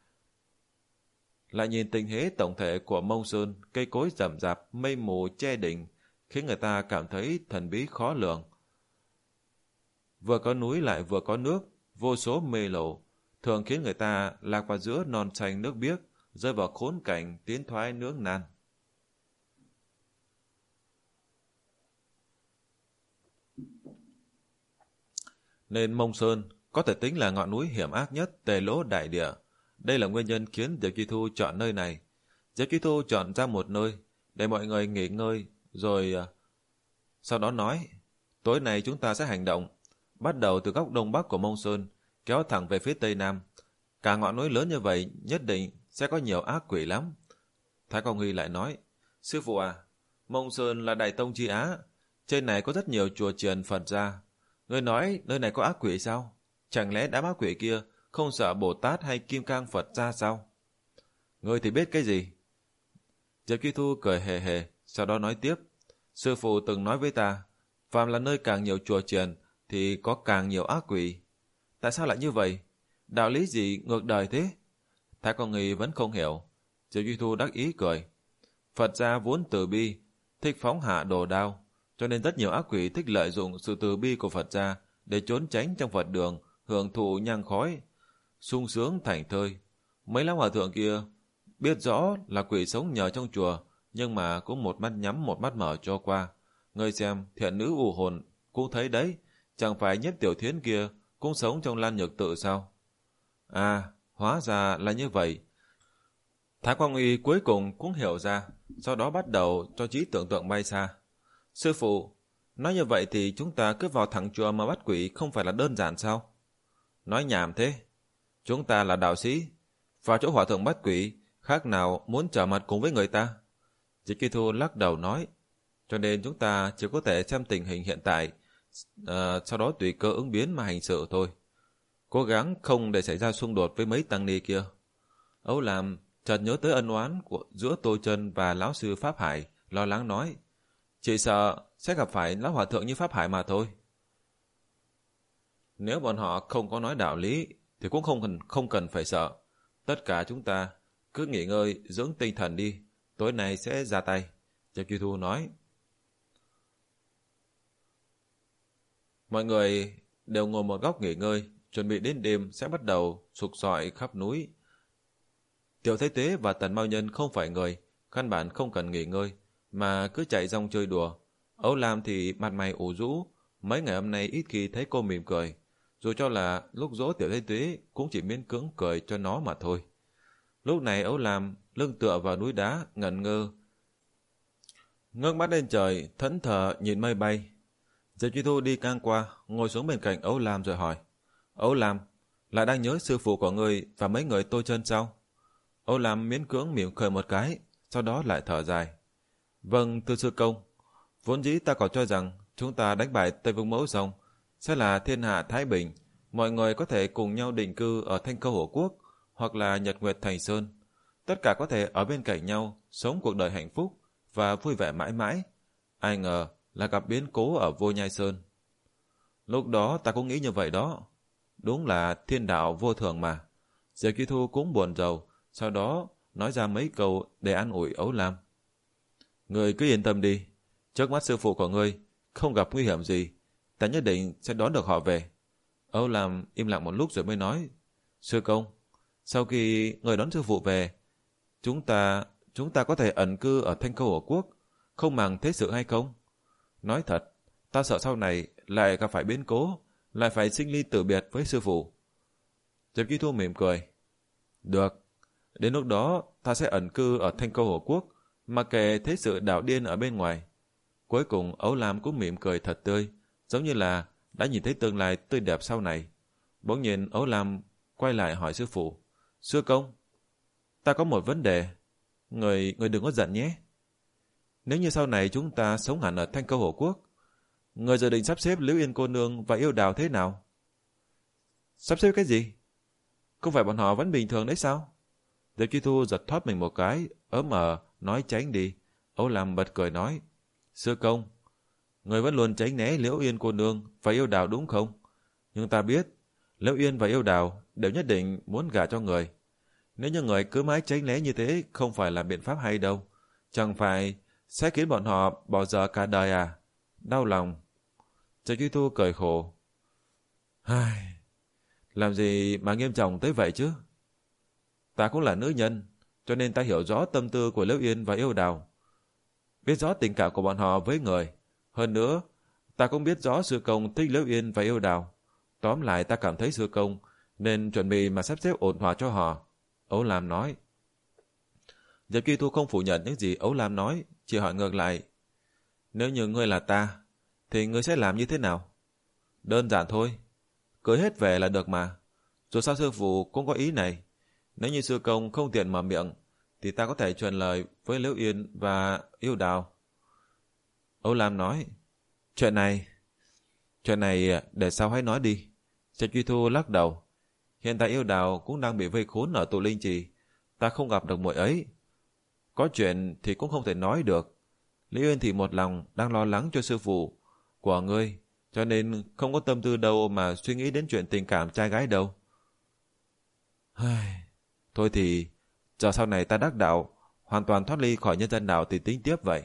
Lại nhìn tình thế tổng thể của Mông Sơn, cây cối rậm rạp, mây mù che đỉnh, khiến người ta cảm thấy thần bí khó lường. Vừa có núi lại vừa có nước, vô số mê lộ, thường khiến người ta lạc vào giữa non xanh nước biếc, rơi vào khốn cảnh tiến thoái lưỡng nan. Nên Mông Sơn có thể tính là ngọn núi hiểm ác nhất Tề Lỗ Đại Địa. Đây là nguyên nhân khiến Diệp Truy Thu chọn nơi này. Diệp Truy Thu chọn ra một nơi để mọi người nghỉ ngơi, rồi sau đó nói, tối nay chúng ta sẽ hành động, bắt đầu từ góc đông bắc của Mông Sơn, kéo thẳng về phía tây nam. Cả ngọn núi lớn như vậy nhất định sẽ có nhiều ác quỷ lắm. Thái Công Huy lại nói, sư phụ à, Mông Sơn là Đại Tông Chi Á, trên này có rất nhiều chùa chiền Phật gia. Ngươi nói nơi này có ác quỷ sao? Chẳng lẽ đám ác quỷ kia không sợ Bồ Tát hay Kim Cang Phật gia sao? Ngươi thì biết cái gì? Diệp Truy Thu cười hề hề, sau đó nói tiếp, sư phụ từng nói với ta, phàm là nơi càng nhiều chùa chiền thì có càng nhiều ác quỷ. Tại sao lại như vậy? Đạo lý gì ngược đời thế? Thái Công Huy vẫn không hiểu. Diệp Duy Thu đắc ý cười. Phật gia vốn từ bi, thích phóng hạ đồ đao, cho nên rất nhiều ác quỷ thích lợi dụng sự từ bi của Phật gia để trốn tránh trong Phật đường, hưởng thụ nhang khói, sung sướng thảnh thơi. Mấy lão hòa thượng kia biết rõ là quỷ sống nhờ trong chùa, nhưng mà cũng một mắt nhắm một mắt mở cho qua. Ngươi xem, thiện nữ u hồn cũng thấy đấy, chẳng phải Nhiếp Tiểu Thiến kia cũng sống trong Lan Nhược Tự sao? À, hóa ra là như vậy. Thái Quang Uy cuối cùng cũng hiểu ra, sau đó bắt đầu cho trí tưởng tượng bay xa. Sư phụ, nói như vậy thì chúng ta cứ vào thẳng chùa mà bắt quỷ không phải là đơn giản sao? Nói nhảm thế. Chúng ta là đạo sĩ, vào chỗ hòa thượng bắt quỷ, khác nào muốn trở mặt cùng với người ta. Diệp Duy Thu lắc đầu nói, cho nên chúng ta chỉ có thể xem tình hình hiện tại, uh, sau đó tùy cơ ứng biến mà hành sự thôi. Cố gắng không để xảy ra xung đột với mấy tăng ni kia. Âu Lam chợt nhớ tới ân oán của giữa Tô Chân và lão sư Pháp Hải, lo lắng nói, chỉ sợ sẽ gặp phải lão hòa thượng như Pháp Hải mà thôi. Nếu bọn họ không có nói đạo lý thì cũng không cần, không cần phải sợ. Tất cả chúng ta cứ nghỉ ngơi dưỡng tinh thần đi, tối nay sẽ ra tay. Diệp Duy Thu nói. Mọi người đều ngồi một góc nghỉ ngơi, chuẩn bị đến đêm sẽ bắt đầu sục sọi khắp núi. Tiểu Thái Tuế và Tần Mao Nhân không phải người, căn bản không cần nghỉ ngơi, mà cứ chạy rong chơi đùa. Âu Lam thì mặt mày ủ rũ, mấy ngày hôm nay ít khi thấy cô mỉm cười. Dù cho là lúc dỗ Tiểu Thái Tuế cũng chỉ miễn cưỡng cười cho nó mà thôi. Lúc này Âu Lam lưng tựa vào núi đá, ngẩn ngơ. Ngước mắt lên trời, thẫn thờ nhìn mây bay. Diệp Duy Thu đi ngang qua, ngồi xuống bên cạnh Âu Lam rồi hỏi. Âu Lam, lại đang nhớ sư phụ của ngươi và mấy người Tô Chân sao? Âu Lam miễn cưỡng mỉm cười một cái, sau đó lại thở dài. Vâng, thưa sư công, vốn dĩ ta còn cho rằng chúng ta đánh bại Tây Vương Mẫu xong sẽ là thiên hạ thái bình, mọi người có thể cùng nhau định cư ở Thanh Câu Hổ Quốc hoặc là Nhật Nguyệt Thành Sơn, tất cả có thể ở bên cạnh nhau, sống cuộc đời hạnh phúc và vui vẻ mãi mãi. Ai ngờ là gặp biến cố ở Vô Nhai Sơn. Lúc đó ta cũng nghĩ như vậy đó. Đúng là thiên đạo vô thường mà. Diệp Duy Thu cũng buồn rầu, sau đó nói ra mấy câu để an ủi Âu Lam. Người cứ yên tâm đi, trước mắt sư phụ của ngươi không gặp nguy hiểm gì, ta nhất định sẽ đón được họ về. Âu Lam im lặng một lúc rồi mới nói, sư công, sau khi người đón sư phụ về, chúng ta chúng ta có thể ẩn cư ở Thanh Câu Hổ Quốc, không màng thế sự hay không? Nói thật, ta sợ sau này lại gặp phải biến cố, lại phải sinh ly tử biệt với sư phụ. Diệp Duy Thu mỉm cười. Được, đến lúc đó ta sẽ ẩn cư ở Thanh Câu Hổ Quốc, mà kệ thế sự đảo điên ở bên ngoài. Cuối cùng Âu Lam cũng mỉm cười thật tươi, giống như là đã nhìn thấy tương lai tươi đẹp sau này. Bỗng nhiên Âu Lam quay lại hỏi sư phụ. Sư công, ta có một vấn đề. Người, người đừng có giận nhé. Nếu như sau này chúng ta sống hẳn ở Thanh Câu Hổ Quốc, người dự định sắp xếp Liễu Yên cô nương và Yêu Đào thế nào? Sắp xếp cái gì? Không phải bọn họ vẫn bình thường đấy sao? Diệp Duy Thu giật thoát mình một cái, ớm ờ, nói tránh đi. Âu Lam bật cười nói, sư công, người vẫn luôn tránh né Liễu Yên cô nương và Yêu Đào đúng không? Nhưng ta biết, Liễu Yên và Yêu Đào đều nhất định muốn gả cho người. Nếu như người cứ mãi tránh né như thế không phải là biện pháp hay đâu. Chẳng phải sẽ khiến bọn họ bỏ dở cả đời à? Đau lòng. Diệp Duy Thu cười khổ. Ai... Làm gì mà nghiêm trọng tới vậy chứ? Ta cũng là nữ nhân, cho nên ta hiểu rõ tâm tư của Liễu Yên và Yêu Đào. Biết rõ tình cảm của bọn họ với người. Hơn nữa, ta cũng biết rõ sư công thích Liễu Yên và Yêu Đào. Tóm lại ta cảm thấy sư công nên chuẩn bị mà sắp xếp ổn thỏa cho họ. Âu Lam nói. Diệp Duy Thu không phủ nhận những gì Âu Lam nói, chỉ hỏi ngược lại. Nếu như ngươi là ta, thì ngươi sẽ làm như thế nào? Đơn giản thôi. Cưới hết về là được mà. Dù sao sư phụ cũng có ý này. Nếu như sư công không tiện mở miệng, thì ta có thể truyền lời với Liễu Yên và Yêu Đào. Âu Lam nói. Chuyện này... Chuyện này để sau hãy nói đi. Diệp Duy Thu lắc đầu. Hiện tại Yêu Đào cũng đang bị vây khốn ở tụ linh trì. Ta không gặp được muội ấy. Có chuyện thì cũng không thể nói được. Liễu Yên thì một lòng đang lo lắng cho sư phụ của ngươi, cho nên không có tâm tư đâu mà suy nghĩ đến chuyện tình cảm trai gái đâu. Thôi thì Chờ sau này ta đắc đạo, hoàn toàn thoát ly khỏi nhân gian đạo thì tính tiếp vậy.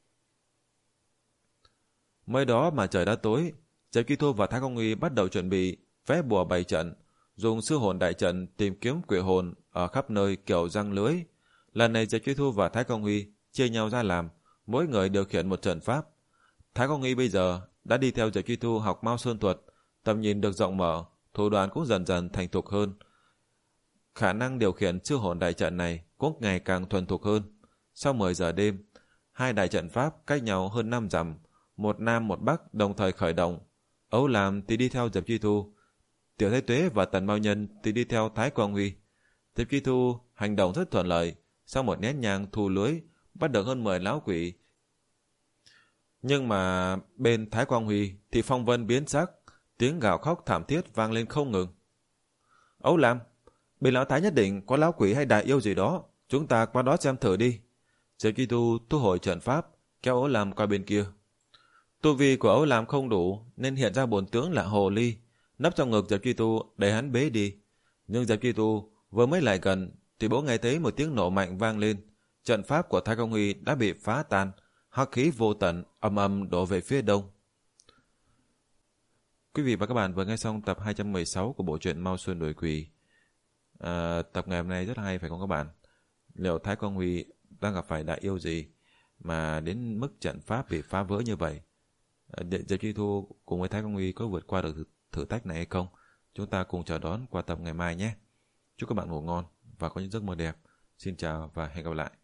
Mới đó mà trời đã tối, Diệp Chi Thu và Thái Công Uy bắt đầu chuẩn bị vẽ bùa bày trận, dùng sư hồn đại trận tìm kiếm quỷ hồn ở khắp nơi kiểu răng lưới. Lần này Diệp Chi Thu và Thái Công Uy chia nhau ra làm, mỗi người điều khiển một trận pháp. Thái Công Uy bây giờ đã đi theo Diệp Chi Thu học Mao Sơn thuật, tầm nhìn được rộng mở, thủ đoạn cũng dần dần thành thục hơn. Khả năng điều khiển sư hồn đại trận này cũng ngày càng thuần thục hơn. Sau mười giờ đêm, hai đại trận pháp cách nhau hơn năm dặm, một nam một bắc đồng thời khởi động. Âu Lam thì đi theo Diệp Chi Thu, Tiểu Thái Tuế và Tần Mao Nhân thì đi theo Thái Quang Huy. Diệp Chi Thu hành động rất thuận lợi, sau một nén nhang thu lưới, bắt được hơn mười lão quỷ. Nhưng mà bên Thái Quang Huy thì phong vân biến sắc, tiếng gào khóc thảm thiết vang lên không ngừng. Âu Lam, bên lão Thái nhất định có lão quỷ hay đại yêu gì đó, chúng ta qua đó xem thử đi. Diệp Chi Thu thu hồi trận pháp, kéo Âu Lam qua bên kia. Tu vi của Âu Lam không đủ nên hiện ra bổn tướng là hồ ly, nấp trong ngực Diệp Chi Thu để hắn bế đi. Nhưng Diệp Chi Thu vừa mới lại gần thì bỗng nghe thấy một tiếng nổ mạnh vang lên, trận pháp của Thái Công Huy đã bị phá tan, hắc khí vô tận ầm ầm đổ về phía đông. Quý vị và các bạn vừa nghe xong tập hai trăm mười sáu của bộ truyện Mao Sơn Đuổi Quỷ. À, tập ngày hôm nay rất hay phải không các bạn? Liệu Thái Quang Huy đang gặp phải đại yêu gì mà đến mức trận pháp bị phá vỡ như vậy? Diệp Chi Thu cùng với Thái Quang Huy có vượt qua được thử, thử thách này hay không? Chúng ta cùng chờ đón qua tập ngày mai nhé. Chúc các bạn ngủ ngon và có những giấc mơ đẹp. Xin chào và hẹn gặp lại.